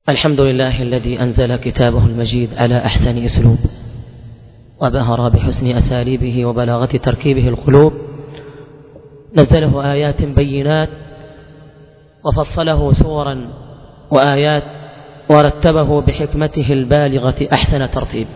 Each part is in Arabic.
الحمد لله الذي أنزل كتابه المجيد على أحسن أسلوب، وبهر بحسن أساليبه وبلاغة تركيبه القلوب. نزله آيات بينات، وفصله سورا وآيات، ورتبه بحكمته البالغة أحسن ترتيب،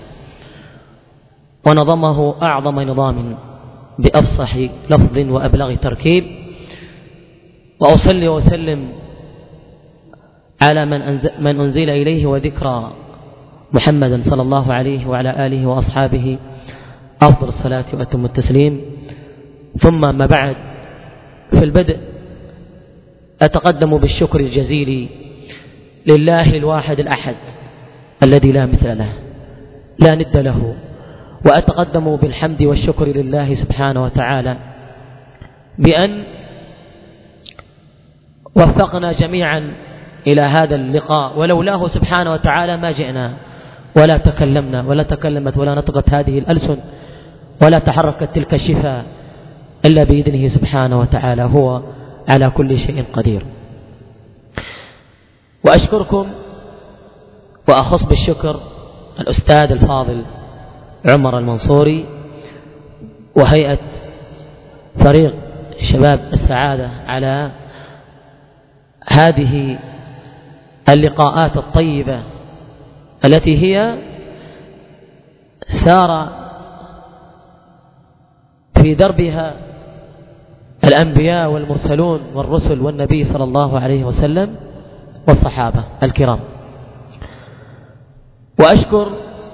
ونظمه أعظم نظام بأفصح لفظ وأبلغ تركيب. وأصلي وأسلم على من أنزل إليه وذكرى محمد صلى الله عليه وعلى آله وأصحابه أفضل الصلاة وأتم التسليم. ثم ما بعد، في البدء أتقدم بالشكر الجزيل لله الواحد الأحد الذي لا مثل له لا ند له، وأتقدم بالحمد والشكر لله سبحانه وتعالى بأن وفقنا جميعا إلى هذا اللقاء، ولولاه سبحانه وتعالى ما جئنا ولا تكلمنا ولا تكلمت ولا نطقت هذه الألسن ولا تحركت تلك الشفاه إلا بإذنه سبحانه وتعالى، هو على كل شيء قدير. وأشكركم وأخص بالشكر الأستاذ الفاضل عمر المنصوري وهيئة فريق شباب السعادة على هذه اللقاءات الطيبة التي هي سار في دربها الأنبياء والمرسلون والرسل والنبي صلى الله عليه وسلم والصحابة الكرام. وأشكر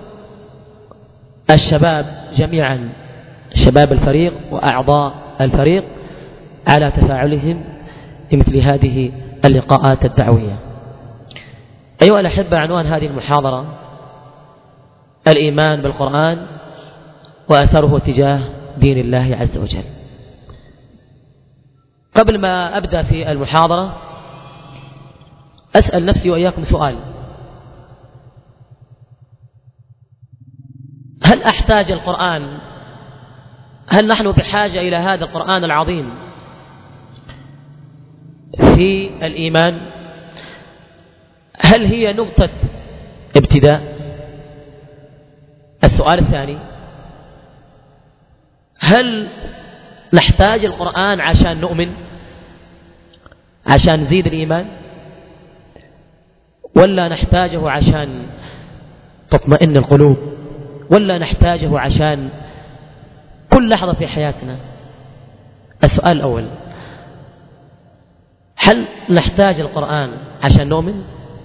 الشباب جميعا، شباب الفريق وأعضاء الفريق، على تفاعلهم لمثل هذه اللقاءات الدعوية. أيها الأحبة، عنوان هذه المحاضرة الإيمان بالقرآن وأثره تجاه دين الله عز وجل. قبل ما أبدأ في المحاضرة أسأل نفسي وإياكم سؤال: هل أحتاج القرآن؟ هل نحن بحاجة إلى هذا القرآن العظيم في الإيمان؟ هل هي نقطة ابتداء؟ السؤال الثاني: هل نحتاج القرآن عشان نؤمن، عشان نزيد الإيمان، ولا نحتاجه عشان تطمئن القلوب، ولا نحتاجه عشان كل لحظة في حياتنا؟ السؤال الأول: هل نحتاج القرآن عشان نؤمن؟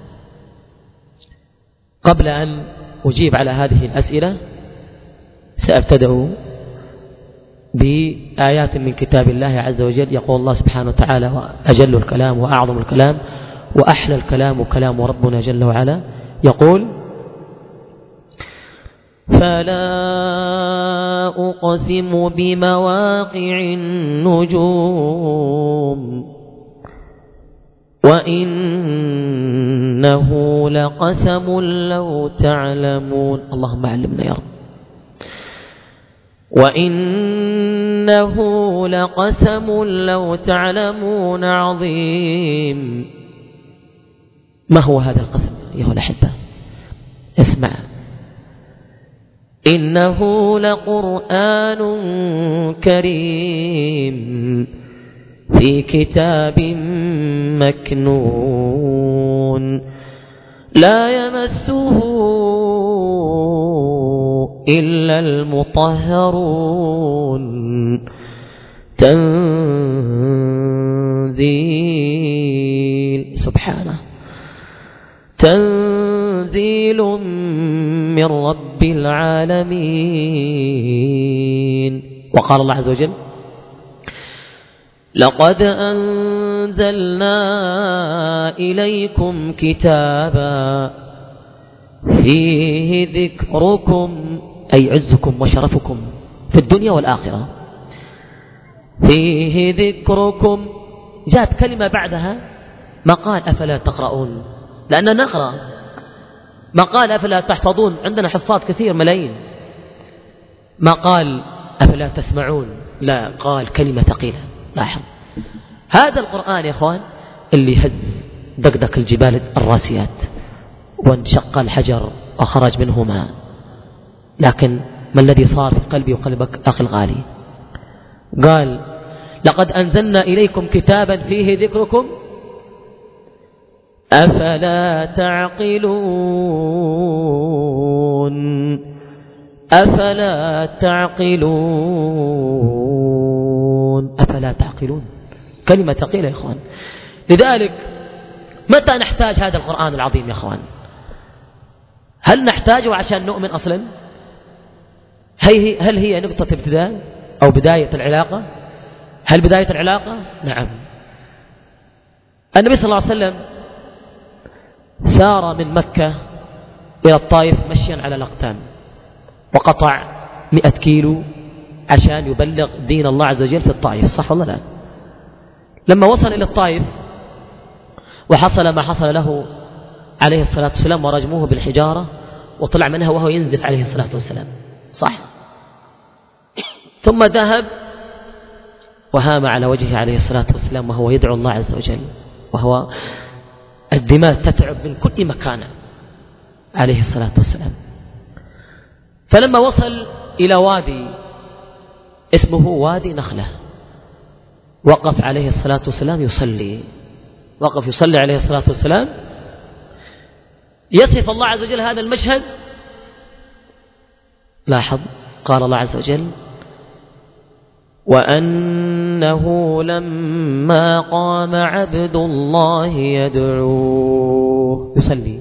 قبل أن أجيب على هذه الأسئلة سأبتدأ بآيات من كتاب الله عز وجل. يقول الله سبحانه وتعالى: أجل الكلام وأعظم الكلام وأحلى الكلام كلام ربنا جل وعلا، يقول: فلا أقسم بمواقع النجوم وإنه لقسم لو تعلمون. اللهم علمنا يا رب. وإنه لقسم لو تعلمون عظيم. ما هو هذا القسم أيها الأحبة؟ اسمع: إنه لقرآن كريم في كتاب مكنون لا يمسه إلا المطهرون تنزيل، سبحانه، تنزيل من رب العالمين. وقال الله عز وجل: لقد أنزلنا إليكم كتابا فيه ذكركم، أي عزكم وشرفكم في الدنيا والآخرة. فيه ذكركم، جاءت كلمة بعدها ما قال أفلا تقرؤون، لأننا نقرأ. ما قال أفلا تحفظون، عندنا حفاظ كثير ملايين. ما قال أفلا تسمعون، لا، قال كلمة ثقيلة. لاحظ هذا القرآن يا أخوان اللي هز دقدق الجبال الراسيات وانشق الحجر وخرج منه ماء. لكن ما الذي صار في قلبي وقلبك أخي الغالي؟ قال لقد أنزلنا إليكم كتابا فيه ذكركم أفلا تعقلون أفلا تعقلون أفلا تعقلون. كلمة ثقيلة يا إخوان. لذلك متى نحتاج هذا القرآن العظيم يا إخوان؟ هل نحتاجه عشان نؤمن أصلا؟ هل هي نقطة ابتداء أو بداية العلاقة؟ هل بداية العلاقة؟ نعم. النبي صلى الله عليه وسلم سار من مكة إلى الطائف مشيا على الأقدام، وقطع 100 كيلو عشان يبلغ دين الله عز وجل في الطائف، صح ولا لا؟ لما وصل إلى الطائف وحصل ما حصل له عليه الصلاة والسلام ورجموه بالحجارة وطلع منها وهو ينزف عليه الصلاة والسلام، صح؟ ثم ذهب وهام على وجهه عليه الصلاة والسلام وهو يدعو الله عز وجل، وهو الدماء تتعب من كل مكان عليه الصلاة والسلام. فلما وصل إلى وادي اسمه وادي نخلة وقف عليه الصلاة والسلام يصلي، وقف يصلي عليه الصلاة والسلام. يصف الله عز وجل هذا المشهد. لاحظ قال الله عز وجل وأنه لما قام عبد الله يدعوه يصلي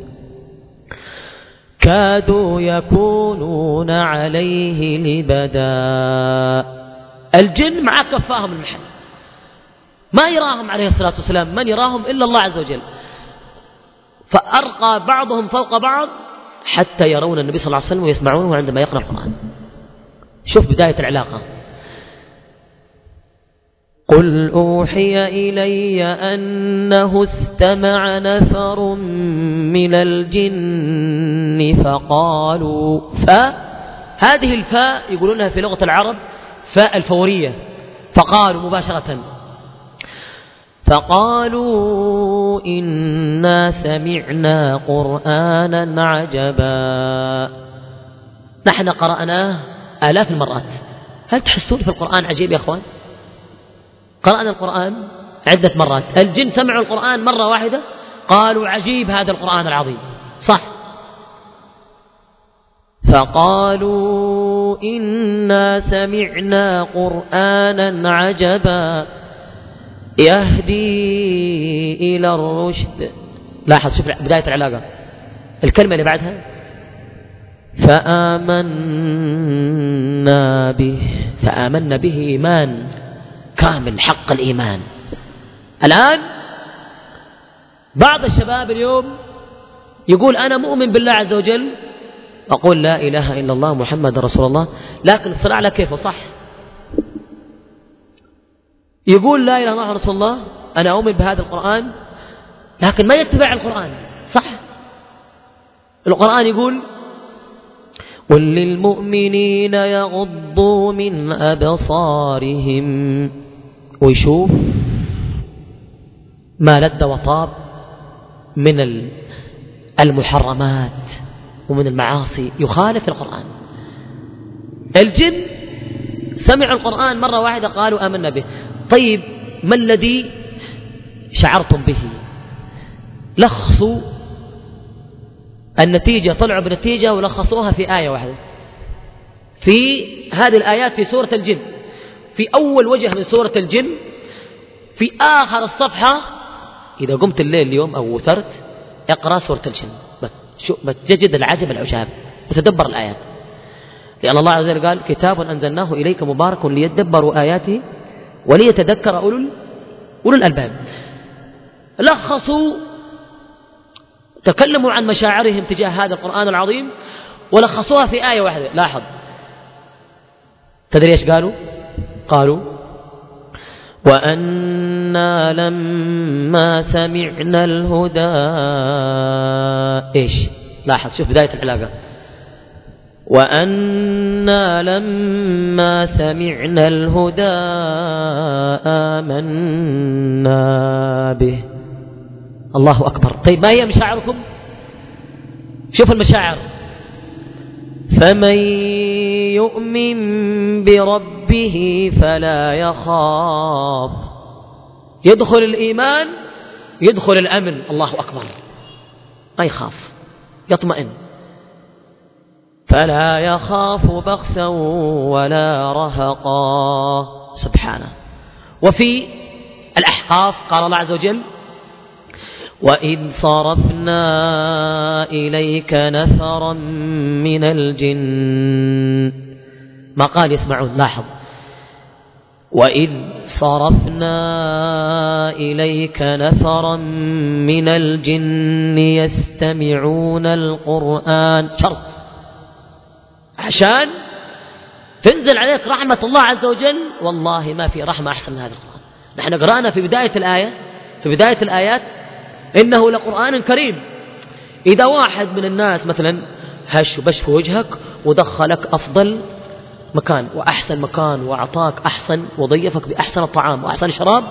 كادوا يكونون عليه لبدا. الجن مع كفاهم المحل، ما يراهم عليه الصلاة والسلام، من يراهم إلا الله عز وجل. فأرقى بعضهم فوق بعض حتى يرون النبي صلى الله عليه وسلم ويسمعونه عندما يقرأ القرآن. شوف بداية العلاقة. قل أوحي إلي أنه استمع نفر من الجن فقالوا هذه الفاء يقولونها في لغة العرب فاء الفورية، فقالوا مباشرة فقالوا إنا سمعنا قرآنا عجبا. نحن قرأناه آلاف المرات. هل تحسون في القرآن عجيب يا أخوان؟ قرأنا القرآن عدة مرات. الجن سمعوا القرآن مرة واحدة قالوا عجيب هذا القرآن العظيم، صح؟ فقالوا إنا سمعنا قرآنا عجبا يهدي إلى الرشد. لاحظ شوف بداية العلاقة، الكلمة اللي بعدها فآمنا به إيمان كامل حق الإيمان. الآن بعض الشباب اليوم يقول أنا مؤمن بالله عز وجل، أقول لا إله إلا الله محمد رسول الله، لكن الصلاة على كيفه، صح؟ يقول لا إله إلا الله رسول الله، أنا أؤمن بهذا القرآن، لكن ما يتبع القرآن، صح؟ القرآن يقول قل للمؤمنين يغضوا من أبصارهم، ويشوف ما لذ وطاب من المحرمات ومن المعاصي، يخالف القرآن. الجن سمعوا القرآن مرة واحدة قالوا آمنا به. طيب ما الذي شعرتم به؟ لخصوا النتيجة، طلعوا بنتيجة ولخصوها في آية واحدة في هذه الآيات في سورة الجن. في أول وجه من سورة الجن في آخر الصفحة، إذا قمت الليل اليوم أو وثرت اقرأ سورة الجن، بتجد العجب العجاب وتدبر الآيات، لأن الله عز وجل قال كتاب أنزلناه إليك مبارك ليدبروا آياته وليتذكر أولو الألباب. لخصوا، تكلموا عن مشاعرهم تجاه هذا القرآن العظيم ولخصوها في آية واحدة. لاحظ، تدري ايش قالوا؟ قالوا وأنا لما سمعنا الهدى ايش؟ لاحظ، شوف بداية العلاقة. وأنا لما سمعنا الهدى آمنا به. الله أكبر. طيب ما هي مشاعركم؟ شوف المشاعر. فمن يؤمن بربه فلا يخاف، يدخل الإيمان يدخل الأمن، الله أكبر، ما يخاف، يطمئن. فلا يخاف بخسا ولا رهقا، سبحانه. وفي الأحقاف قال الله عز وجل: وإذ صرفنا إليك نفرا من الجن، ما قال يسمعون، لاحظ، وإذ صرفنا إليك نفرا من الجن يستمعون القرآن، شرط عشان تنزل عليك رحمة الله عز وجل. والله ما في رحمة أحسن من هذا القرآن. نحن قرأنا في بداية الآية، في بداية الآيات: إنه لقرآن كريم. إذا واحد من الناس مثلا هش وبش في وجهك ودخلك أفضل مكان وأحسن مكان وأعطاك أحسن وضيفك بأحسن الطعام وأحسن الشراب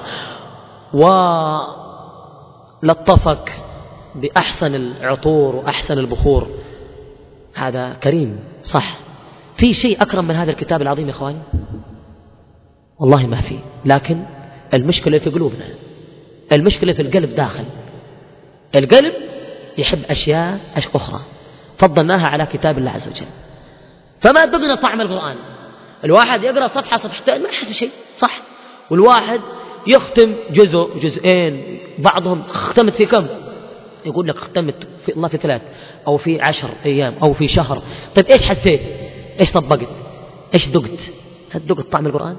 ولطفك بأحسن العطور وأحسن البخور، هذا كريم صح. في شيء أكرم من هذا الكتاب العظيم يا إخواني؟ والله ما في. لكن المشكلة في قلوبنا، المشكلة في القلب داخل. القلب يحب أشياء أخرى فضلناها على كتاب الله عز وجل. فما ذقنا طعم القرآن. الواحد يقرأ صفحة صفحتين ما يحس بشيء، صح؟ والواحد يختم جزء جزئين، بعضهم ختمت في كم؟ يقول لك ختمت في الله في 3 أو في 10 أيام أو في شهر. طيب إيش حسيت؟ إيش طبقت؟ إيش ذقت؟ هل ذقت طعم القرآن؟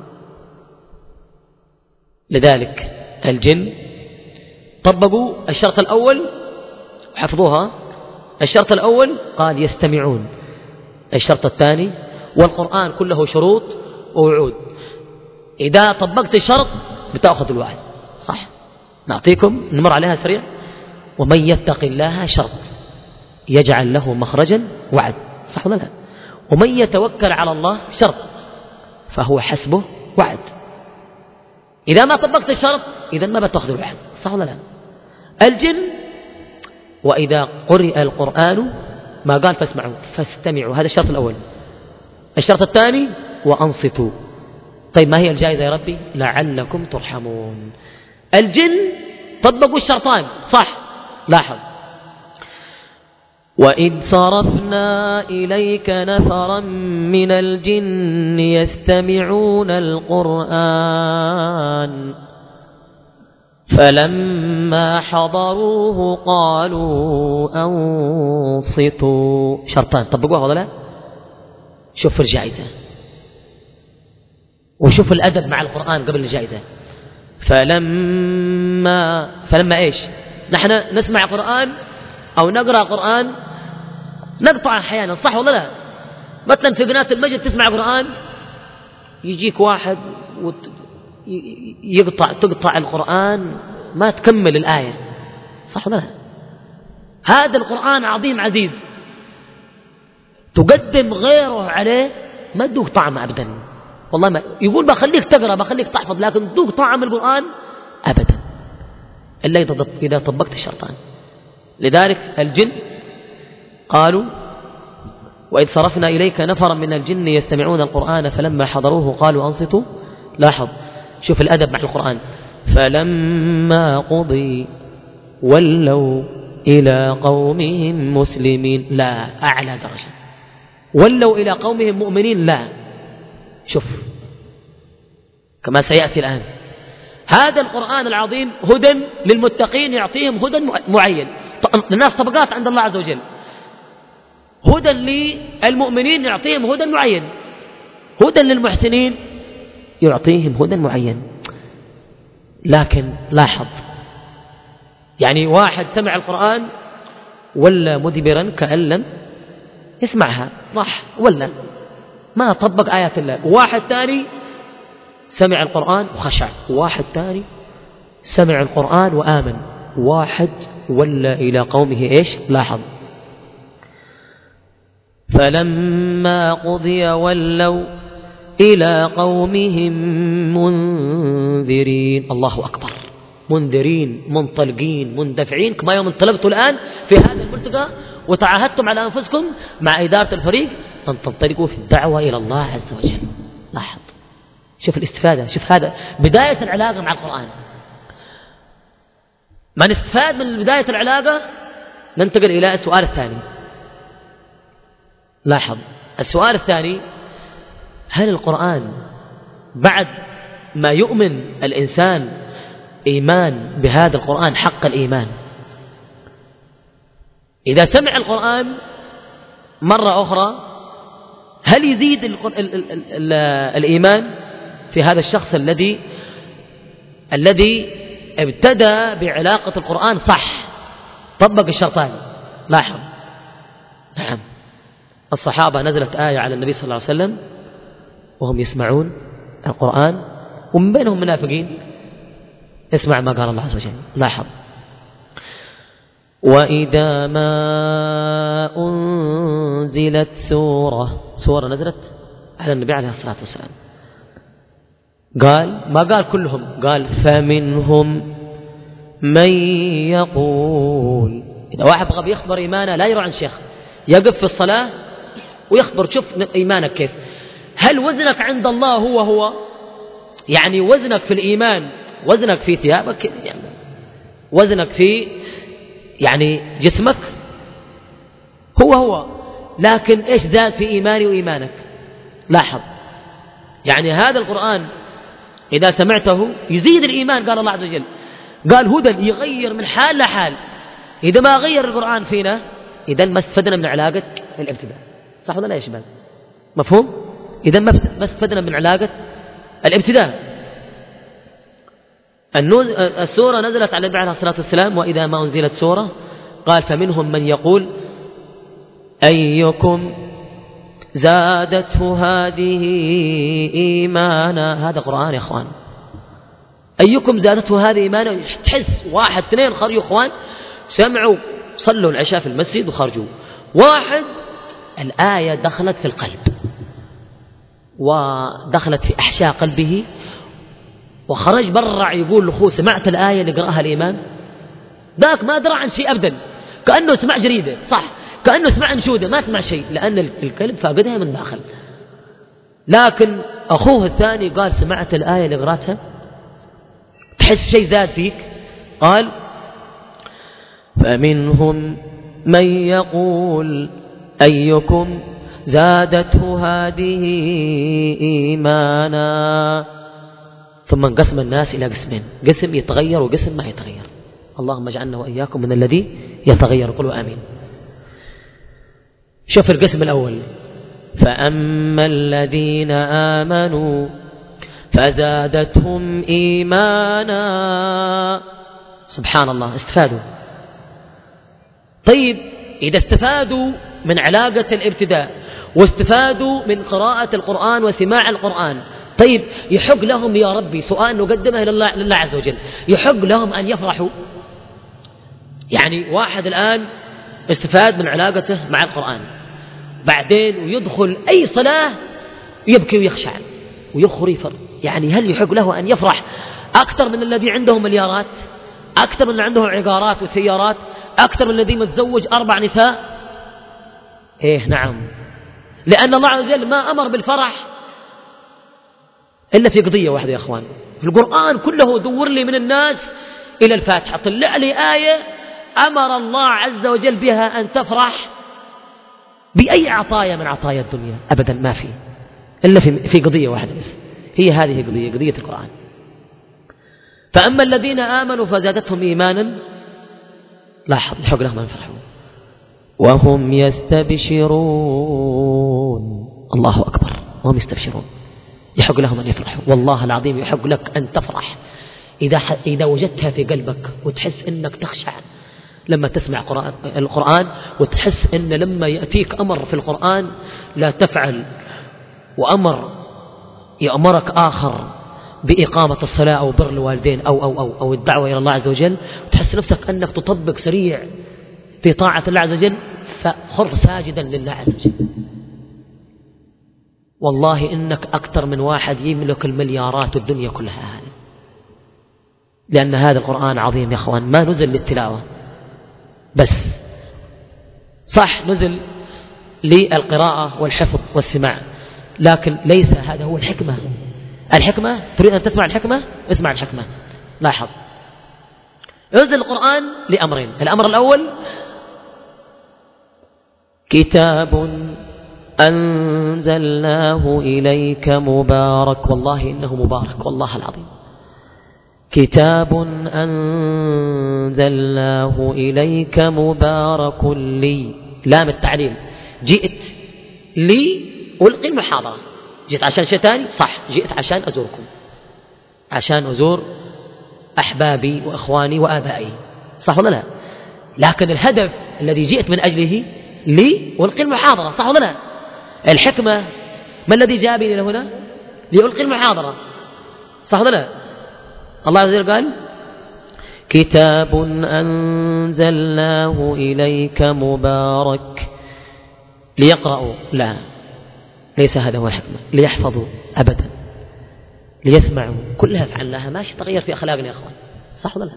لذلك الجن طبقوا الشرط الأول وحفظوها. الشرط الأول قال يستمعون، الشرط الثاني، والقرآن كله شروط ووعود. إذا طبقت الشرط بتأخذ الوعد، صح؟ نعطيكم نمر عليها سريع. ومن يتق الله شرط يجعل له مخرجا، وعد، صح ولا لا؟ ومن يتوكل على الله شرط فهو حسبه، وعد. إذا ما طبقت الشرط إذا ما بتأخذ الوعد، صح ولا لا؟ الجن وإذا قرئ القرآن ما قال فاسمعوا، فاستمعوا، هذا الشرط الأول. الشرط الثاني وأنصتوا. طيب ما هي الجائزة يا ربي؟ لعلكم ترحمون. الجن طبقوا الشرطان، صح؟ لاحظ: وإذ صرفنا إليك نفرا من الجن يستمعون القرآن فلما حضروه قالوا أنصتوا. شرطان طبقوها ولا لا؟ شوف الجائزة وشوف الأدب مع القرآن قبل الجائزة. فلما إيش؟ نحن نسمع قرآن أو نقرأ قرآن نقطع أحيانا، صح ولا لا؟ مثلا في قناة المجد تسمع قرآن يجيك واحد تقطع القرآن ما تكمل الآية، صح ولا لا؟ هذا القرآن عظيم عزيز، تقدم غيره عليه ما تذوق طعم أبدا. والله ما يقول بخليك تقرأ بخليك تحفظ، لكن تذوق طعم القرآن أبدا إلا إذا طبقت الشرطان. لذلك الجن قالوا: وإذ صرفنا إليك نفرا من الجن يستمعون القرآن فلما حضروه قالوا أنصتوا. لاحظ، شوف الأدب مع القرآن. فلما قضي ولوا إلى قومهم مسلمين، لا، أعلى درجة. ولوا إلى قومهم مؤمنين، لا. شوف كما سيأتي الآن، هذا القرآن العظيم هدى للمتقين، يعطيهم هدى معين. الناس طبقات عند الله عز وجل. هدى للمؤمنين يعطيهم هدى معين، هدى للمحسنين يعطيهم هدى معين. لكن لاحظ، يعني واحد سمع القرآن ولا مدبرا كأن لم يسمعها، راح ولا ما طبق آيات الله. واحد ثاني سمع القرآن وخشع، واحد ثاني سمع القرآن وآمن، واحد ولا إلى قومه إيش؟ لاحظ: فلما قضي ولوا إلى قومهم منذرين. الله أكبر، منذرين، منطلقين، مندفعين، كما يوم انطلقتوا الآن في هذا الملتقى وتعاهدتم على أنفسكم مع إدارة الفريق أن تنطلقوا في الدعوة إلى الله عز وجل. لاحظ، شوف الاستفادة، شوف هذا بداية العلاقة مع القرآن. ما نستفاد من بداية العلاقة ننتقل إلى السؤال الثاني. لاحظ السؤال الثاني: هل القرآن بعد ما يؤمن الإنسان إيمان بهذا القرآن حق الإيمان، إذا سمع القرآن مرة أخرى هل يزيد الإيمان في هذا الشخص الذي ابتدأ بعلاقة القرآن صح، طبق الشرطان؟ لاحظ، نعم، الصحابة نزلت آية على النبي صلى الله عليه وسلم وهم يسمعون القرآن ومن بينهم منافقين. اسمع ما قال الله عز وجل. لاحظ: وإذا ما أنزلت سورة نزلت على النبي عليه الصلاة والسلام، قال ما قال كلهم، قال فمنهم من يقول. إذا واحد بغى يخبر إيمانه لا يروح عن شيخ، يقف في الصلاة ويخبر شوف إيمانك كيف. هل وزنك عند الله هو يعني وزنك في الإيمان، وزنك في ثيابك، يعني وزنك في يعني جسمك هو، لكن إيش زاد في إيماني وإيمانك؟ لاحظ، يعني هذا القرآن إذا سمعته يزيد الإيمان. قال الله عز وجل، قال هدى يغير من حال لحال. إذا ما غير القرآن فينا إذا ما استفدنا من علاقة الابتداء. صح ولا لا يا شباب؟ مفهوم؟ إذا ما استفدنا من علاقة الابتداء. السورة نزلت على النبي عليه الصلاة والسلام: وإذا ما أنزلت سورة قال فمنهم من يقول أيكم زادته هذه إيمانا. هذا قرآن يا أخوان. أيكم زادته هذه إيمانا، تحس واحد اثنين خرجوا أخوان سمعوا صلوا العشاء في المسجد وخرجوا، واحد الآية دخلت في القلب ودخلت في أحشاء قلبه وخرج برع يقول لأخوه سمعت الآية اللي قرأها الإيمان؟ ذاك ما درى عن شيء أبدا، كأنه سمع جريدة، صح، كأنه سمع أنشودة، ما سمع شيء لأن القلب فاقدها من داخل. لكن أخوه الثاني قال سمعت الآية اللي قرأتها، تحس شيء زاد فيك. قال فمنهم من يقول أيكم زادته هذه إيمانا. ثم انقسم الناس إلى قسمين، قسم يتغير وقسم ما يتغير. اللهم اجعلنا وإياكم من الذي يتغير. قولوا آمين. شوف القسم الأول: فأما الذين آمنوا فزادتهم إيمانا. سبحان الله، استفادوا. طيب إذا استفادوا من علاقة الابتداء واستفادوا من قراءة القرآن وسماع القرآن، طيب يحق لهم يا ربي، سؤال نقدمه لله عز وجل، يحق لهم أن يفرحوا؟ يعني واحد الآن استفاد من علاقته مع القرآن، بعدين ويدخل أي صلاة يبكي ويخشع ويخرف، يعني هل يحق له أن يفرح أكثر من الذي عنده مليارات، أكثر من اللي عنده عقارات وسيارات، أكثر من الذي متزوج 4 نساء؟ إيه نعم، لأن الله عز وجل ما أمر بالفرح إلا في قضية واحدة يا أخوان. القرآن كله دور لي من الناس إلى الفاتحة، طلع لي آية أمر الله عز وجل بها أن تفرح بأي عطايا من عطايا الدنيا، أبدا ما في إلا في قضية واحدة بس، هي هذه قضية القرآن. فأما الذين آمنوا فزادتهم إيمانا، لاحظ الحق لهم أن يفرحوا وهم يستبشرون. الله أكبر، وهم يستبشرون، يحق لهم أن يفرحوا. والله العظيم يحق لك أن تفرح إذا وجدتها في قلبك وتحس أنك تخشع لما تسمع القرآن، وتحس أن لما يأتيك أمر في القرآن لا تفعل، وأمر يأمرك آخر بإقامة الصلاة أو بر الوالدين أو الدعوة إلى الله عز وجل، وتحس نفسك أنك تطبق سريع في طاعة الله عز وجل، فخر ساجدا لله عز وجل. والله إنك أكثر من واحد يملك المليارات الدنيا كلها هذه، لأن هذا القرآن عظيم يا أخوان، ما نزل للتلاوة بس، صح نزل للقراءة والحفظ والسماع، لكن ليس هذا هو الحكمة. الحكمة تريد أن تسمع الحكمة، اسمع الحكمة. لاحظ، ينزل القرآن لأمرين. الأمر الأول كتاب أنزلناه إليك مبارك، والله إنه مبارك والله العظيم. كتاب أنزلناه إليك مبارك لي، لام التعليل. جئت لي ألقي المحاضرة، جئت عشان شيء ثاني؟ صح، جئت عشان أزوركم، عشان أزور أحبابي وأخواني وآبائي، صح ولا لا؟ لكن الهدف الذي جئت من أجله لي ألقي المحاضرة، صح ولا لا؟ الحكمة ما الذي جابني لهنا؟ لألقي المحاضرة، صح ولا لا؟ الله عز وجل قال كتاب أنزلناه إليك مبارك ليقرأوا، لا، ليس هذا هو الحكمة. ليحفظوا أبدا، ليسمعوا، كلها فعلناها ماشي، تغير في أخلاقنا يا أخوان، صح ولا لا؟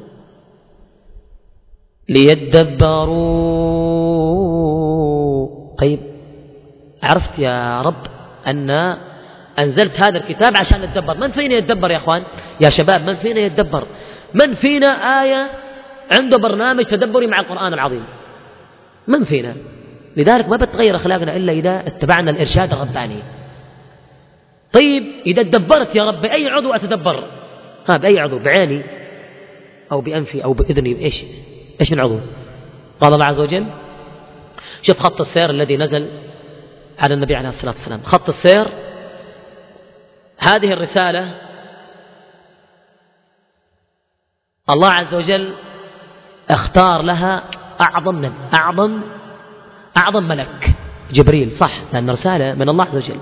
ليدبروا. طيب عرفت يا رب أن أنزلت هذا الكتاب عشان نتدبر. من فينا يتدبر يا أخوان يا شباب؟ من فينا يتدبر؟ من فينا آية عنده برنامج تدبري مع القرآن العظيم؟ من فينا؟ لذلك ما بتغير أخلاقنا إلا إذا اتبعنا الإرشاد الرباني. طيب إذا تدبرت يا رب بأي عضو أتدبر؟ بأي عضو؟ بعيني أو بأنفي أو بإذني؟ إيش من عضو؟ قال الله عز وجل شوف خط السير الذي نزل على النبي عليه الصلاة والسلام. خط السير هذه الرسالة الله عز وجل اختار لها أعظم ملك جبريل، صح، لأن رسالة من الله عز وجل.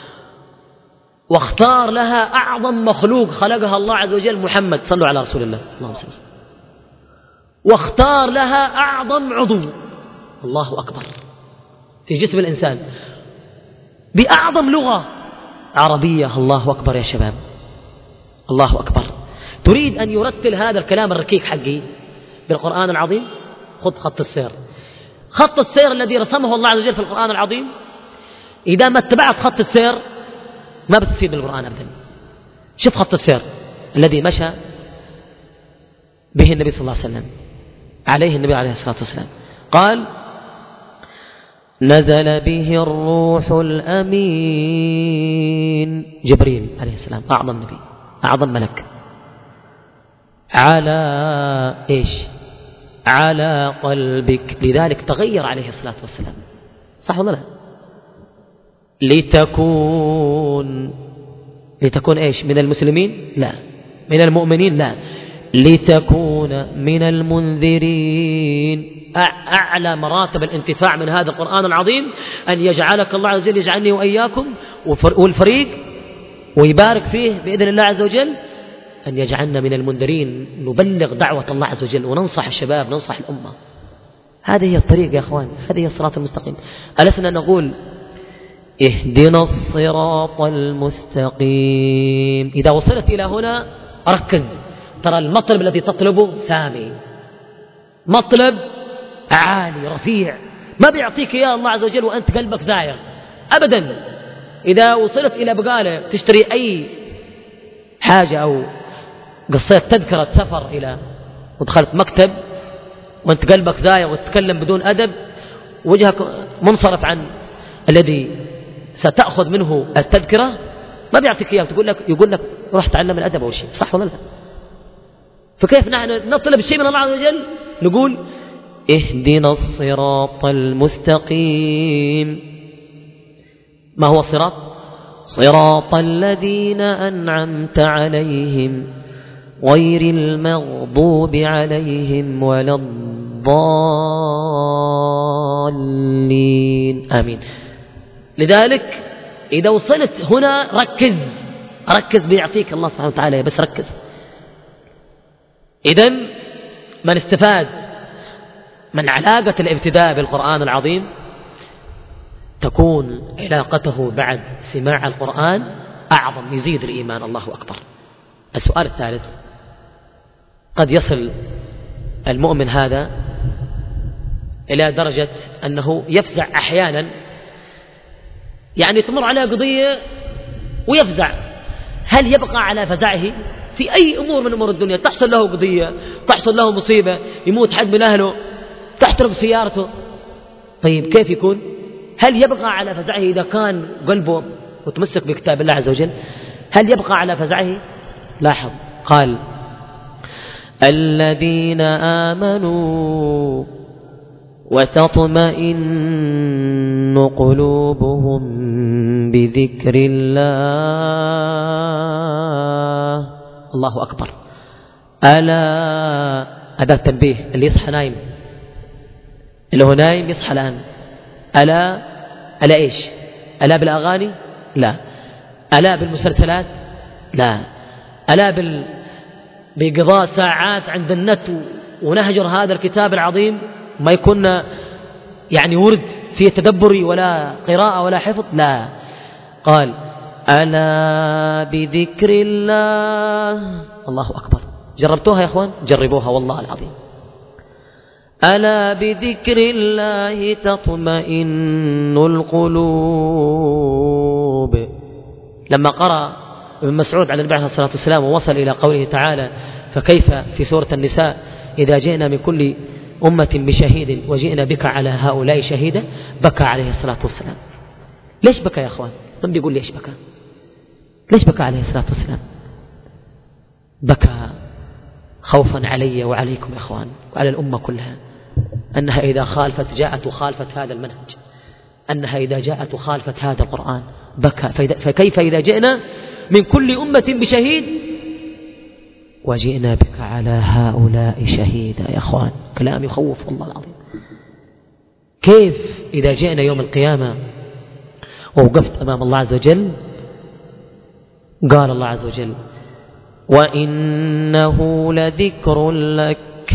واختار لها أعظم مخلوق خلقها الله عز وجل محمد، صلوا على رسول الله اللهم صل وسلم. واختار لها أعظم عضو، الله أكبر، في جسم الإنسان بأعظم لغة عربية. الله أكبر يا شباب، الله أكبر. تريد أن يرتل هذا الكلام الركيك حقي بالقرآن العظيم؟ خذ خط السير. خط السير الذي رسمه الله عز وجل في القرآن العظيم، إذا ما اتبعت خط السير ما بتستفيد بالقرآن أبدا. شوف خط السير الذي مشى به النبي صلى الله عليه وسلم، عليه النبي عليه الصلاة والسلام قال نزل به الروح الأمين، جبريل عليه السلام، أعظم نبي، أعظم ملك، على إيش؟ على قلبك. لذلك تغير عليه الصلاة والسلام، صح ولا لا؟ لتكون إيش؟ من المسلمين؟ لا. من المؤمنين؟ لا. لتكون من المنذرين. أعلى مراتب الانتفاع من هذا القرآن العظيم أن يجعلك الله عز وجل، يجعلني وإياكم والفريق، ويبارك فيه بإذن الله عز وجل، أن يجعلنا من المنذرين، نبلغ دعوة الله عز وجل وننصح الشباب، ننصح الأمة. هذه هي الطريق يا أخوان، هذه هي الصراط المستقيم. ألسنا نقول اهدنا الصراط المستقيم؟ إذا وصلت إلى هنا ركز، ترى المطلب الذي تطلبه سامي، مطلب عالي رفيع، ما بيعطيك يا الله عز وجل وأنت قلبك ذاير أبدا. إذا وصلت إلى بقالة تشتري أي حاجة أو قصيت تذكرة سفر إلى ودخلت مكتب وأنت قلبك زاير وتتكلم بدون أدب، وجهك منصرف عن الذي ستأخذ منه التذكرة، ما بيعطيك إياه، يقول لك روح تعلم الأدب أو شيء، صح ولا لا؟ فكيف نحن نطلب الشيء من الله عز وجل؟ نقول اهدنا الصراط المستقيم. ما هو الصراط؟ صراط الذين أنعمت عليهم غير المغضوب عليهم ولا الضالين، آمين. لذلك إذا وصلت هنا ركز بيعطيك الله سبحانه وتعالى، بس ركز. إذن من استفاد من علاقة الابتداء بالقرآن العظيم تكون علاقته بعد سماع القرآن أعظم، يزيد الإيمان، الله أكبر. السؤال الثالث، قد يصل المؤمن هذا إلى درجة أنه يفزع أحيانا، يعني تمر على قضية ويفزع. هل يبقى على فزعه في أي أمور من أمور الدنيا؟ تحصل له قضية، تحصل له مصيبة، يموت حد من أهله، تحترق سيارته، طيب كيف يكون؟ هل يبقى على فزعه إذا كان قلبه متمسك بكتاب الله عز وجل؟ هل يبقى على فزعه؟ لاحظ قال الذين آمنوا وتطمئن قلوبهم بذكر الله. الله أكبر. ألا، أداة تنبيه، اللي يصحى نايم، اللي هو نايم يصحى الآن. ألا، ألا إيش؟ ألا بالأغاني؟ لا. ألا بالمسلسلات؟ لا. ألا بقضاء ساعات عند النت ونهجر هذا الكتاب العظيم، ما يكون يعني ورد فيه تدبري ولا قراءة ولا حفظ؟ لا. قال ألا بذكر الله. الله أكبر. جربتوها يا أخوان؟ جربوها والله العظيم. ألا بذكر الله تطمئن القلوب. لما قرأ ابن مسعود عن النبي عليه الصلاة والسلام ووصل إلى قوله تعالى فكيف في سورة النساء إذا جئنا من كل أمة بشهيد وجئنا بك على هؤلاء شهيدا، بكى عليه الصلاة والسلام. ليش بكى يا أخوان؟ من بيقول ليش بكى؟ ليش بكى عليه الصلاة والسلام؟ بكى خوفا علي وعليكم يا أخوان وعلى الأمة كلها، أنها إذا خالفت جاءت وخالفت هذا المنهج، أنها إذا جاءت وخالفت هذا القرآن بكى. فكيف إذا جئنا من كل أمة بشهيد وجئنا بك على هؤلاء شهيدا. يا أخوان كلام يخوف والله العظيم. كيف إذا جئنا يوم القيامة ووقفت أمام الله عز وجل؟ قال الله عز وجل وإنه لذكر لك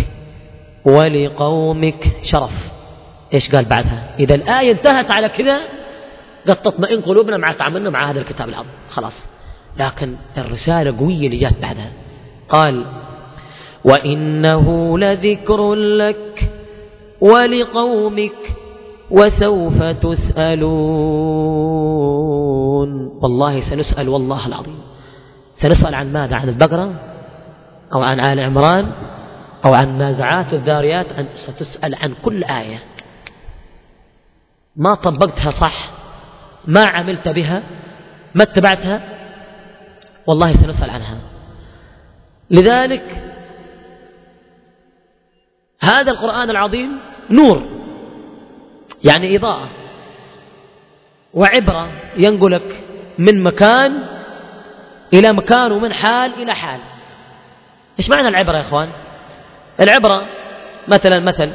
ولقومك. شرف. إيش قال بعدها؟ إذا الآية انتهت على كذا قد تطمئن قلوبنا مع تعاملنا مع هذا الكتاب العظيم خلاص، لكن الرسالة قوية اللي جات بعدها. قال وإنه لذكر لك ولقومك وسوف تسألون. والله سنسأل والله العظيم. سنسأل عن ماذا؟ عن البقرة أو عن آل عمران أو عن نازعات الذاريات؟ ستسأل عن كل آية ما طبقتها صح، ما عملت بها، ما اتبعتها، والله سنسأل عنها. لذلك هذا القرآن العظيم نور، يعني إضاءة وعبرة، ينقلك من مكان إلى مكان ومن حال إلى حال. إيش معنى العبرة يا إخوان؟ العبرة مثل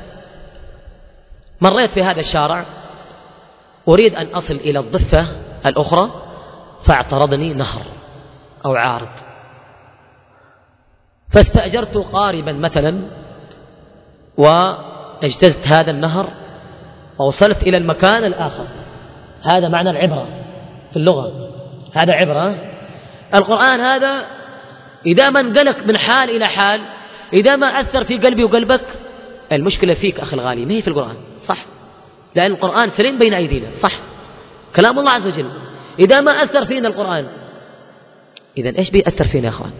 مريت في هذا الشارع أريد أن أصل إلى الضفة الأخرى فاعترضني نهر أو عارض، فاستأجرت قاربا مثلا واجتزت هذا النهر ووصلت إلى المكان الآخر. هذا معنى العبرة في اللغة، هذا عبرة. القرآن هذا إذا ما انقلك من حال إلى حال، إذا ما أثر في قلبي وقلبك، المشكلة فيك أخي الغالي، ما هي في القرآن، صح؟ لأن القرآن سليم بين أيدينا، صح؟ كلام الله عز وجل. إذا ما أثر فينا القرآن، إذن إيش بيأثر فينا يا أخوان؟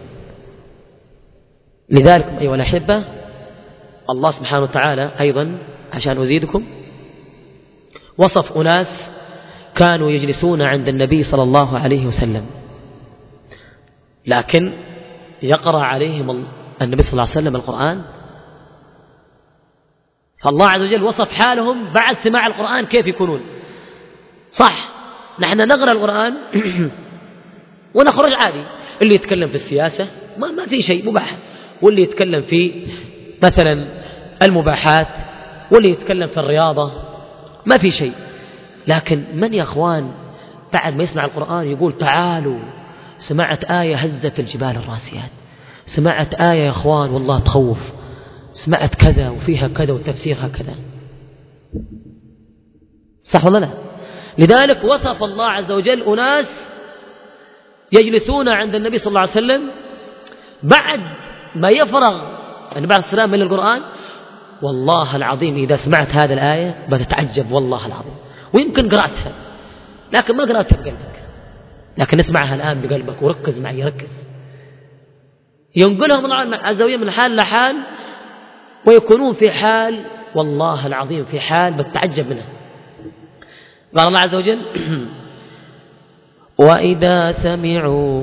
لذلك أيها الأحبة الله سبحانه وتعالى أيضا عشان أزيدكم وصف أناس كانوا يجلسون عند النبي صلى الله عليه وسلم، لكن يقرأ عليهم النبي صلى الله عليه وسلم القرآن، فالله عز وجل وصف حالهم بعد سماع القرآن كيف يكونون. صح، نحن نقرأ القرآن ونخرج عادي، اللي يتكلم في السياسة ما في شيء مباح، واللي يتكلم في مثلا المباحات، واللي يتكلم في الرياضة ما في شيء. لكن من يا أخوان بعد ما يسمع القرآن يقول تعالوا سمعت آية هزت الجبال الراسيات، سمعت آية يا أخوان والله تخوف، سمعت كذا وفيها كذا وتفسيرها كذا، صح ولا لا؟ لذلك وصف الله عز وجل أناس يجلسون عند النبي صلى الله عليه وسلم بعد ما يفرغ النبي عليه السلام من القرآن، والله العظيم إذا سمعت هذه الآية بتتعجب والله العظيم، ويمكن قرأتها لكن ما قرأتها بقلبك، لكن اسمعها الآن بقلبك وركز معي، ركز. ينقلهم الله عز وجل من حال لحال، ويكونون في حال والله العظيم في حال بتتعجب منها. قال الله عز وجل: وإذا سمعوا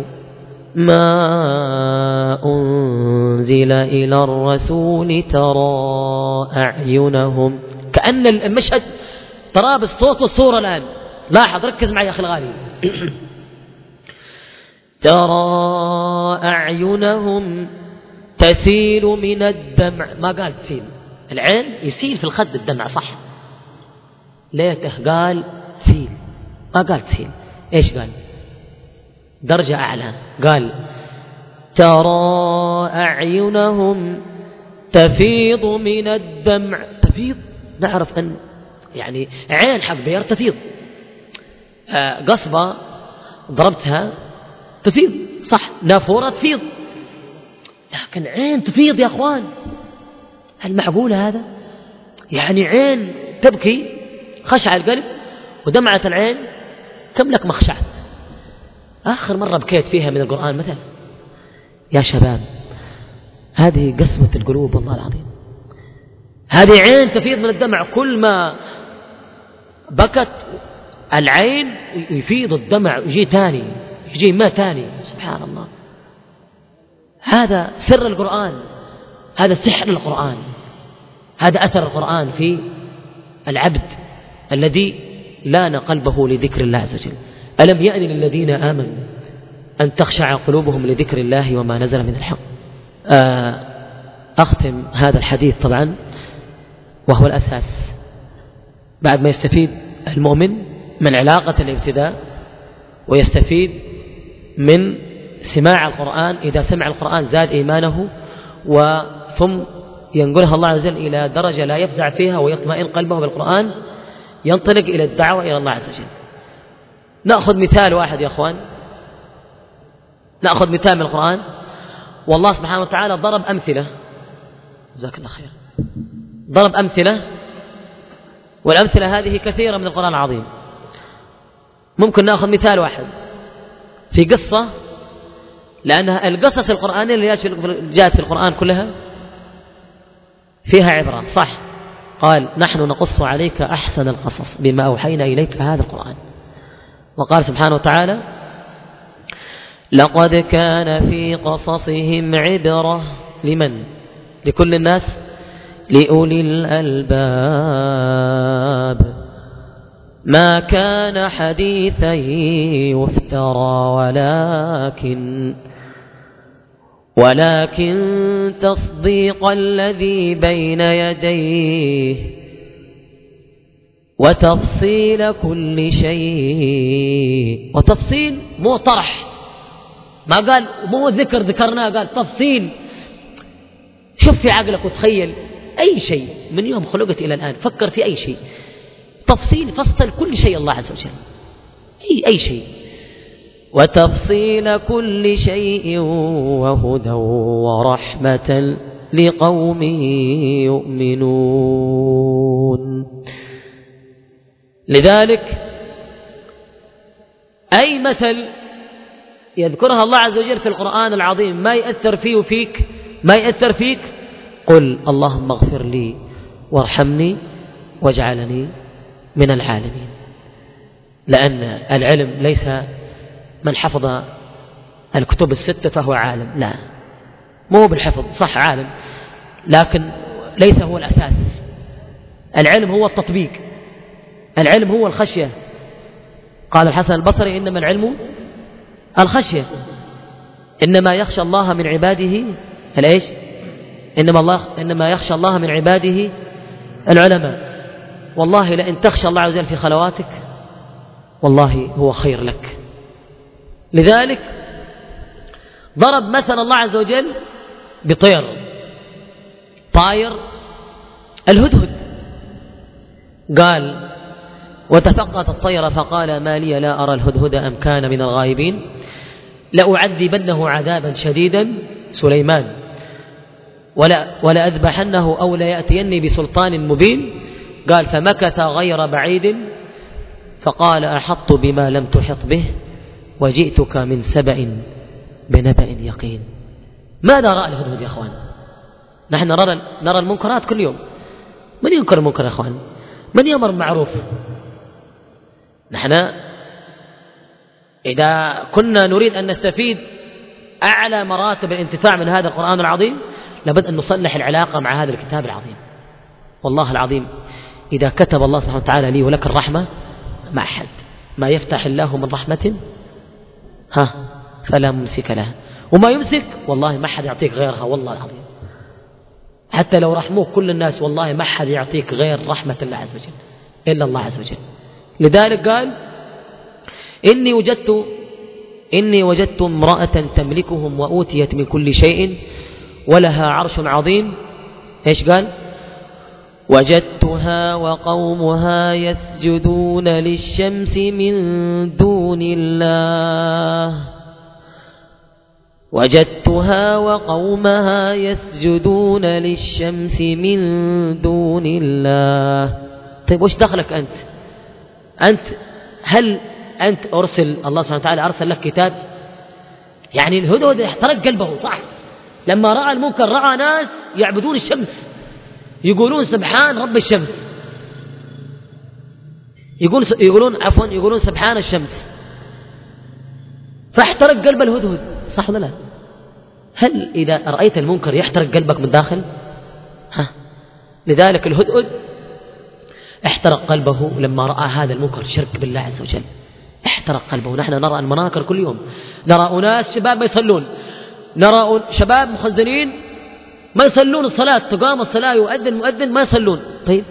ما أنزل إلى الرسول ترى أعينهم، كأن المشهد ترى بالصوت والصورة الآن. لاحظ، ركز معي يا أخي الغالي. ترى أعينهم تسيل من الدمع، ما قال تسيل، العين يسيل في الخد الدمع، صح، ليته قال سيل، ما قال تسيل. إيش قال؟ درجة أعلى، قال ترى أعينهم تفيض من الدمع. تفيض نعرف أن يعني عين حق بير تفيض، قصبة ضربتها تفيض، صح، نافورة تفيض، لكن عين تفيض يا أخوان. هل معقولة هذا؟ يعني عين تبكي خشع القلب ودمعة العين تملك مخشعة. آخر مرة بكيت فيها من القرآن مثلا يا شباب، هذه قسوة القلوب والله العظيم. هذه عين تفيض من الدمع، كل ما بكت العين يفيض الدمع، يجي تاني، يجي ما تاني، سبحان الله. هذا سر القرآن، هذا سحر القرآن، هذا أثر القرآن في العبد الذي لان قلبه لذكر الله عز وجل. ألم يأن للذين آمنوا أن تخشع قلوبهم لذكر الله وما نزل من الحق. أختم هذا الحديث طبعا وهو الأساس، بعد ما يستفيد المؤمن من علاقة الابتداء، ويستفيد من سماع القرآن، إذا سمع القرآن زاد إيمانه، ثم ينقلها الله عز وجل إلى درجة لا يفزع فيها ويطمئن قلبه بالقرآن، ينطلق إلى الدعوة إلى الله عز وجل. نأخذ مثال واحد يا أخوان، نأخذ مثال من القرآن، والله سبحانه وتعالى ضرب أمثلة، جزاك الله خير، ضرب أمثلة، والأمثلة هذه كثيرة من القرآن العظيم. ممكن نأخذ مثال واحد في قصة، لأن القصص القرآنية اللي جاءت في القرآن كلها فيها عبرة، صح، قال نحن نقص عليك أحسن القصص بما أوحينا إليك هذا القرآن. وقال سبحانه وتعالى لقد كان في قصصهم عبرة لمن؟ لكل الناس، لأولي الألباب، ما كان حديثا يفترى ولكن تصديق الذي بين يديه وتفصيل كل شيء. وتفصيل مو طرح، ما قال مو ذكرناه، قال تفصيل. شوف في عقلك وتخيل أي شيء من يوم خلقت إلى الآن، فكر في أي شيء، تفصيل، فصل كل شيء الله عز وجل، أي شيء. وتفصيل كل شيء وهدى ورحمة لقوم يؤمنون. لذلك أي مثل يذكرها الله عز وجل في القرآن العظيم ما يأثر فيه وفيك، ما يأثر فيك، قل اللهم اغفر لي وارحمني واجعلني من العالمين. لأن العلم ليس من حفظ الكتب الستة فهو عالم، لا، مو بالحفظ، صح عالم، لكن ليس هو الأساس. العلم هو التطبيق، العلم هو الخشية. قال الحسن البصري إنما العلم الخشية، إنما يخشى الله من عباده الإيش؟ إنما يخشى الله من عباده العلماء. والله لئن تخشى الله عز وجل في خلواتك والله هو خير لك. لذلك ضرب مثل الله عز وجل طائر الهدهد، قال وتفقد الطير فقال ما لي لا أرى الهدهد أم كان من الغائبين لأعذبنه عذابا شديدا. سليمان ولا أذبحنه أو لا يأتيني بسلطان مبين. قال فمكث غير بعيد فقال أحطت بما لم تحط به وجئتك من سبأ بنبأ يقين. ماذا رأى الهدهد يا أخوان؟ نحن نرى المنكرات كل يوم. من ينكر المنكر يا أخوان؟ من يأمر بالمعروف؟ نحن إذا كنا نريد أن نستفيد أعلى مراتب الانتفاع من هذا القرآن العظيم لابد أن نصلح العلاقة مع هذا الكتاب العظيم. والله العظيم إذا كتب الله سبحانه وتعالى لي ولك الرحمة ما أحد ما يفتح الله من رحمة فلا ممسك لها، وما يمسك والله ما أحد يعطيك غيرها. والله العظيم حتى لو رحموك كل الناس والله ما أحد يعطيك غير رحمة الله عز وجل إلا الله عز وجل. لذلك قال إني وجدت امرأة تملكهم وأوتيت من كل شيء ولها عرش عظيم. إيش قال؟ وجدتها وقومها يسجدون للشمس من دون الله وجدتها وقومها يسجدون للشمس من دون الله. طيب وش دخلك أنت هل أنت أرسل الله سبحانه وتعالى أرسل لك كتاب؟ يعني الهدهد احترق قلبه صح لما رأى المنكر، رأى ناس يعبدون الشمس يقولون سبحان رب الشمس، يقولون سبحان الشمس، فاحترق قلب الهدهد صح ولا لا؟ هل إذا رأيت المنكر يحترق قلبك من داخل؟ لذلك الهدهد احترق قلبه لما رأى هذا المنكر، شرك بالله عز وجل، احترق قلبه. نحن نرى المناكر كل يوم، نرى أناس شباب ما يصلون، نرى شباب مخزنين ما يصلون الصلاة، تقام الصلاة يؤذن مؤذن ما يصلون. طيب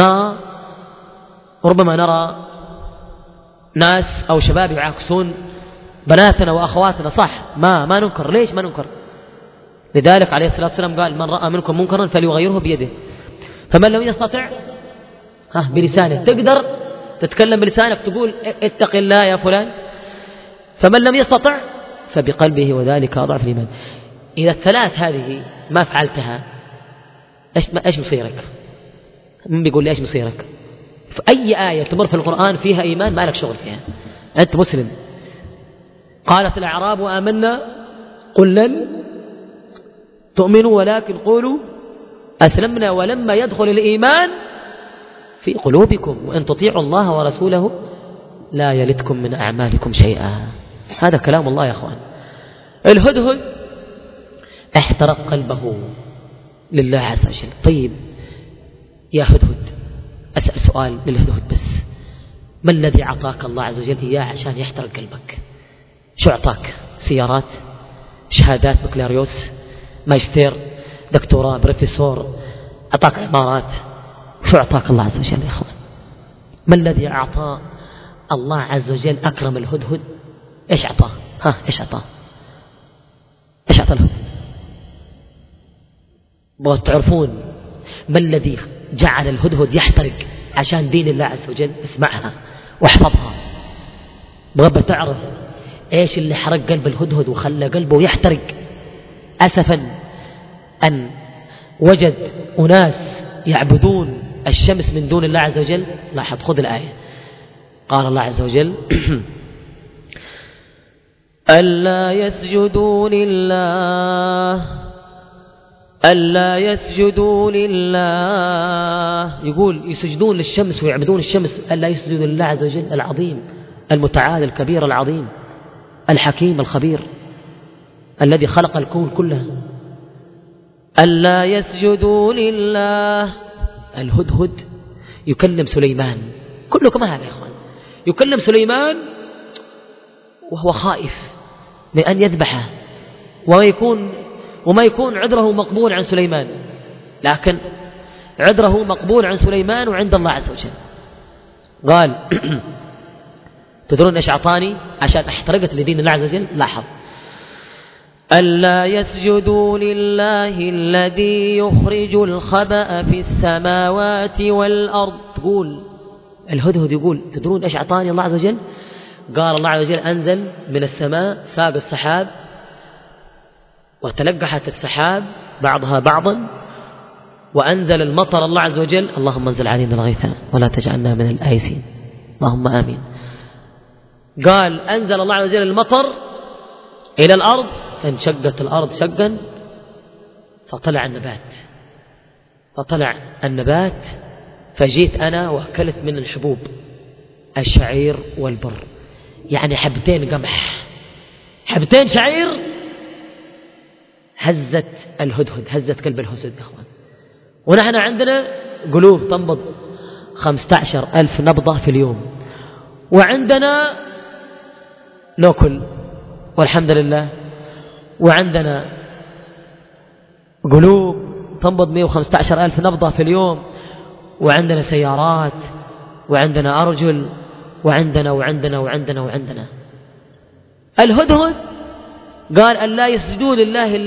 ربما نرى ناس أو شباب يعاكسون بناتنا وأخواتنا صح، ما ننكر. ليش ما ننكر؟ لذلك عليه الصلاة والسلام قال من رأى منكم منكرا فليغيره بيده، فمن لم يستطع بلسانه. تقدر تتكلم بلسانك تقول اتق الله يا فلان، فمن لم يستطع فبقلبه وذلك أضعف الإيمان. إذا الثلاث هذه ما فعلتها إيش مصيرك؟ من بيقول لي إيش مصيرك؟ فأي آية تمر في القرآن فيها إيمان ما لك شغل فيها، أنت مسلم. قالت الأعراب آمنا قل لن تؤمنوا ولكن قولوا أسلمنا ولما يدخل الإيمان في قلوبكم وإن تطيعوا الله ورسوله لا يلتكم من أعمالكم شيئا. هذا كلام الله يا أخوان. الهدهد احترق قلبه لله عز وجل. طيب يا هدهد أسأل سؤال للهدهد بس، ما الذي أعطاك الله عز وجل إياه عشان يحترق قلبك؟ شو أعطاك؟ سيارات، شهادات بكالوريوس، ماجستير، دكتوراه، بروفيسور، أعطاك عمارات؟ شو أعطاك الله عز وجل يا أخوان؟ ما الذي أعطى الله عز وجل أكرم الهدهد؟ إيش أعطاه؟ إيش أعطاه؟ إيش أعطى الهدهد؟ بغض تعرفون ما الذي جعل الهدهد يحترق عشان دين الله عز وجل؟ اسمعها واحفظها. بغض تعرف إيش اللي حرق قلب الهدهد وخلى قلبه يحترق أسفا أن وجد أناس يعبدون الشمس من دون الله عز وجل. لاحظ خذ الآية. قال الله عز وجل ألا يسجدوا لله، يقول يسجدون للشمس ويعبدون الشمس، ألا يسجدوا لله عز وجل العظيم المتعال الكبير العظيم الحكيم الخبير الذي خلق الكون كله. ألا يسجدوا لله. الهدهد يكلم سليمان، كلكم هذا يا إخوان، يكلم سليمان وهو خائف من أن يذبحه وما يكون عذره مقبول عن سليمان، لكن عذره مقبول عن سليمان وعند الله عز وجل. قال تدرون إيش أعطاني عشان احترقت لدين الله عز وجل؟ لاحظ ألا يسجدوا لله الذي يخرج الخبأ في السماوات والأرض. تقول الهدهد يقول تدرون إيش أعطاني الله عز وجل؟ قال الله عز وجل أنزل من السماء، ساق السحاب وتلقحت السحاب بعضها بعضا، وأنزل المطر الله عز وجل. اللهم انزل علينا الغيث ولا تجعلنا من الآيسين، اللهم آمين. قال أنزل الله عز وجل المطر إلى الأرض، فانشقت الأرض شقا، فطلع النبات، فجيت أنا وأكلت من الحبوب الشعير والبر، يعني حبتين قمح، حبتين شعير، هزت الهدهد، هزت كلب الهدهد يا أخوان. ونحن عندنا قلوب تنبض 15,000 نبضة في اليوم، وعندنا نأكل والحمد لله، وعندنا قلوب تنبض 115,000 نبضة في اليوم، وعندنا سيارات، وعندنا أرجل، وعندنا وعندنا وعندنا وعندنا. الهدهد قال ألا يسجدوا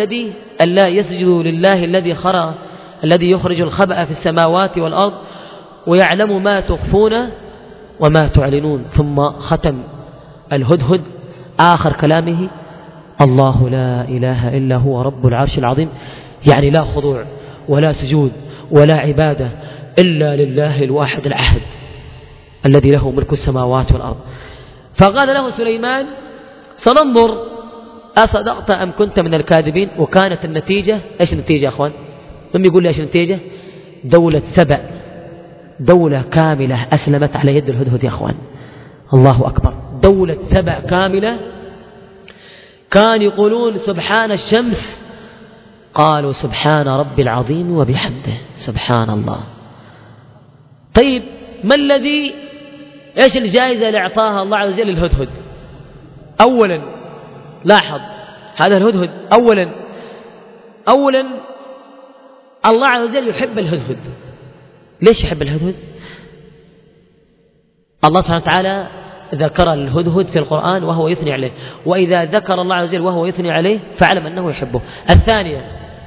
لله الذي يخرج الخبأ في السماوات والأرض ويعلم ما تخفون وما تعلنون. ثم ختم الهدهد آخر كلامه: الله لا إله إلا هو رب العرش العظيم، يعني لا خضوع ولا سجود ولا عبادة إلا لله الواحد الأحد الذي له ملك السماوات والأرض. فقال له سليمان: سننظر أصدقت أم كنت من الكاذبين. وكانت النتيجة، إيش النتيجة يا أخوان؟ من يقول لي إيش النتيجة؟ دولة سبأ، دولة كاملة أسلمت على يد الهدهد يا أخوان. الله أكبر. دولة سبأ كاملة، كان يقولون سبحان الشمس، قالوا سبحان رب العظيم وبحمده، سبحان الله. طيب ما الذي، إيش الجائزة اللي أعطاها الله عز وجل للهدهد؟ أولا لاحظ هذا الهدهد، أولا الله عز وجل يحب الهدهد. ليش يحب الهدهد؟ الله سبحانه وتعالى ذكر الهدهد في القرآن وهو يثني عليه، وإذا ذكر الله عز وجل وهو يثني عليه فاعلم أنه يحبه. الثانية،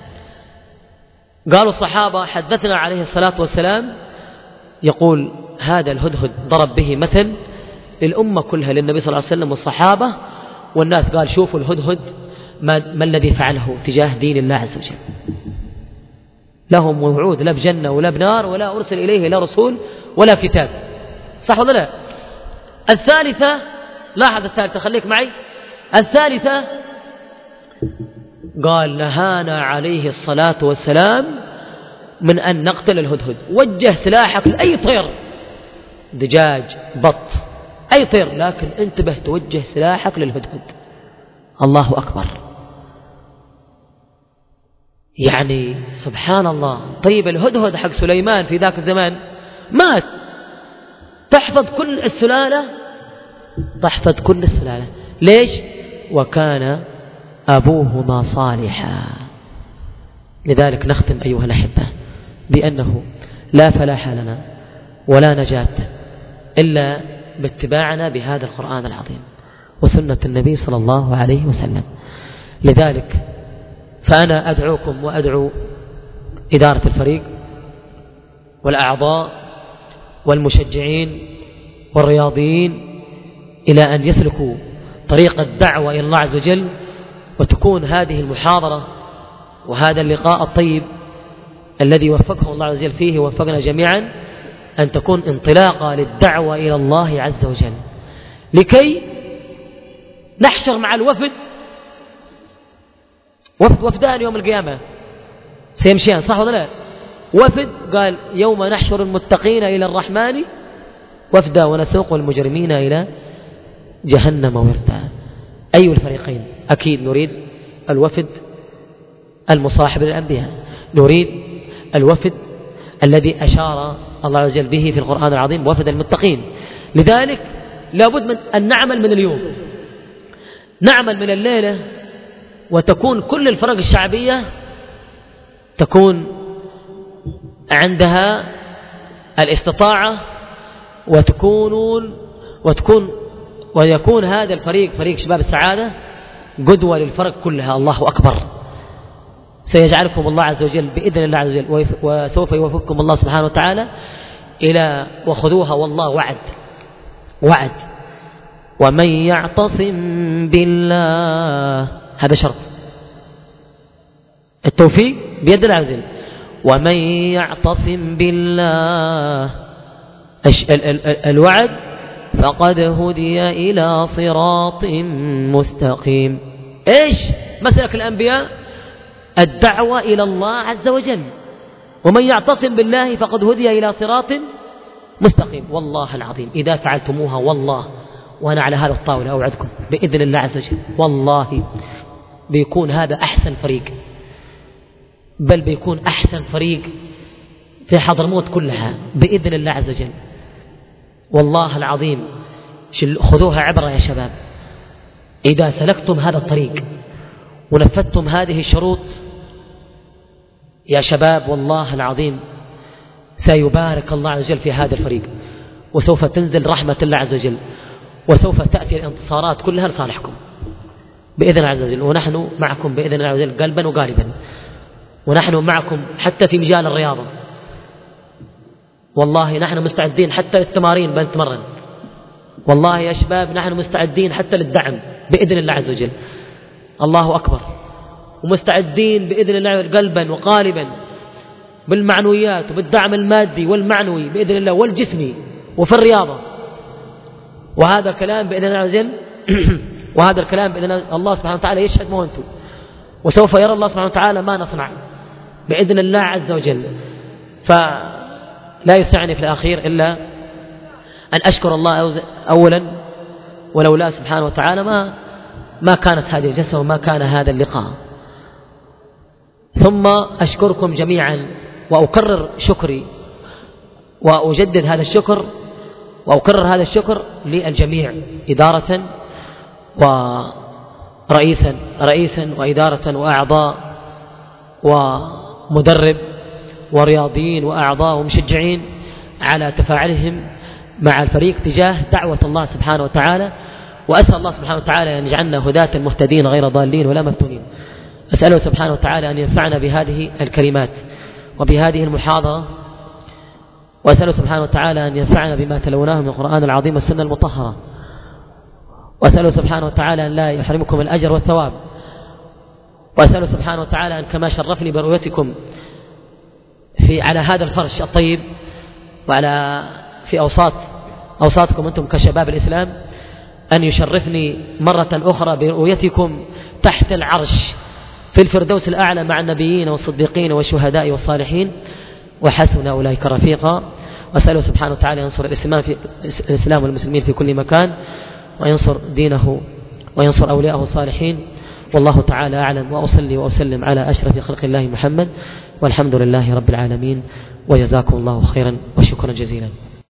قالوا الصحابة حدثنا عليه الصلاة والسلام يقول هذا الهدهد ضرب به مثل للأمة كلها، للنبي صلى الله عليه وسلم والصحابة والناس. قال شوفوا الهدهد ما الذي فعله تجاه دين الله عز وجل، لهم موعود لا بجنة ولا بنار ولا أرسل إليه لا رسول ولا كتاب، صح ولا لا؟ الثالثة، لاحظ الثالثة، خليك معي. الثالثة قال نهانا عليه الصلاة والسلام من أن نقتل الهدهد. وجه سلاحك لأي طير، دجاج، بط، أي طير، لكن انتبه توجه سلاحك للهدهد. الله أكبر. يعني سبحان الله. طيب الهدهد حق سليمان في ذاك الزمان مات، تحفظ كل السلالة. ليش؟ وكان أبوهما صالحا. لذلك نختم أيها الأحبة بأنه لا فلاح لنا ولا نجاة إلا باتباعنا بهذا القرآن العظيم وسنة النبي صلى الله عليه وسلم. لذلك فأنا أدعوكم وأدعو إدارة الفريق والأعضاء والمشجعين والرياضيين إلى أن يسلكوا طريق الدعوة إلى الله عز وجل، وتكون هذه المحاضرة وهذا اللقاء الطيب الذي وفقه الله عز وجل فيه ووفقنا جميعا أن تكون انطلاقة للدعوة إلى الله عز وجل، لكي نحشر مع الوفد. وفدان يوم القيامة سيمشيان، صح ولا لا؟ وفد قال يوم نحشر المتقين إلى الرحمن وفدا ونسوق المجرمين إلى جهنم وردا. أي الفريقين؟ أكيد نريد الوفد المصاحب للأنبياء، نريد الوفد الذي أشار الله عز وجل به في القرآن العظيم، وفد المتقين. لذلك لابد من أن نعمل من اليوم، نعمل من الليلة، وتكون كل الفرق الشعبية تكون عندها الاستطاعة، ويكون هذا الفريق، فريق شباب السعادة، قدوة للفرق كلها. الله أكبر. سيجعلكم الله عز وجل بإذن الله عز وجل، وسوف يوفقكم الله سبحانه وتعالى إلى وخذوها، والله وعد. ومن يعتصم بالله، هذا شرط التوفيق بيد الله عز وجل. ومن يعتصم بالله الوعد فقد هدي إلى صراط مستقيم. إيش مسلك الأنبياء؟ الدعوة إلى الله عز وجل. ومن يعتصم بالله فقد هدي إلى صراط مستقيم. والله العظيم إذا فعلتموها والله وأنا على هذا الطاولة أوعدكم بإذن الله عز وجل والله بيكون هذا أحسن فريق، بل بيكون أحسن فريق في حضرموت كلها بإذن الله عز وجل. والله العظيم خذوها عبرة يا شباب، إذا سلكتم هذا الطريق ونفذتم هذه الشروط يا شباب والله العظيم سيبارك الله عز وجل في هذا الفريق، وسوف تنزل رحمة الله عز وجل، وسوف تأتي الانتصارات كلها لصالحكم بإذن الله عز وجل. ونحن معكم بإذن الله عز وجل قلبا وقالبا، ونحن معكم حتى في مجال الرياضة. والله نحن مستعدين حتى للتمارين بنتمرن، والله يا شباب نحن مستعدين حتى للدعم بإذن الله عز وجل. الله أكبر. ومستعدين بإذن الله قلبا وقالبا بالمعنويات وبالدعم المادي والمعنوي بإذن الله والجسمي وفي الرياضة. وهذا كلام بإذن الله عز وجل وهذا الكلام بإذن الله سبحانه وتعالى يشهد ما أنتم، وسوف يرى الله سبحانه وتعالى ما نصنع بإذن الله عز وجل. فلا يسعني في الأخير إلا أن أشكر الله أولا، ولولا سبحانه وتعالى ما كانت هذه الجلسة وما كان هذا اللقاء. ثم أشكركم جميعا وأكرر شكري وأجدد هذا الشكر وأكرر هذا الشكر للجميع إدارة ورئيسا وإدارة وأعضاء ومدرب ورياضيين وأعضاء ومشجعين على تفاعلهم مع الفريق تجاه دعوة الله سبحانه وتعالى. وأسأل الله سبحانه وتعالى أن يجعلنا هداة مهتدين غير ضالين ولا مفتونين. أسأله سبحانه وتعالى أن ينفعنا بهذه الكلمات وبهذه المحاضرة، وأسأله سبحانه وتعالى أن ينفعنا بما تلوناه من القرآن العظيم والسنة المطهرة، وأسأله سبحانه وتعالى أن لا يحرمكم الأجر والثواب، وأسأله سبحانه وتعالى أن كما شرفني برؤيتكم على هذا الفرش الطيب وعلى في أوساطكم أنتم كشباب الإسلام، أن يشرفني مرة أخرى برؤيتكم تحت العرش في الفردوس الأعلى مع النبيين والصديقين والشهداء والصالحين، وحسن أولئك رفيقا. وأسأله سبحانه وتعالى ينصر الإسلام والمسلمين في كل مكان، وينصر دينه وينصر أولياءه الصالحين. والله تعالى أعلم، وأصلي وأسلم على أشرف خلق الله محمد، والحمد لله رب العالمين، وجزاكم الله خيرا وشكرا جزيلا.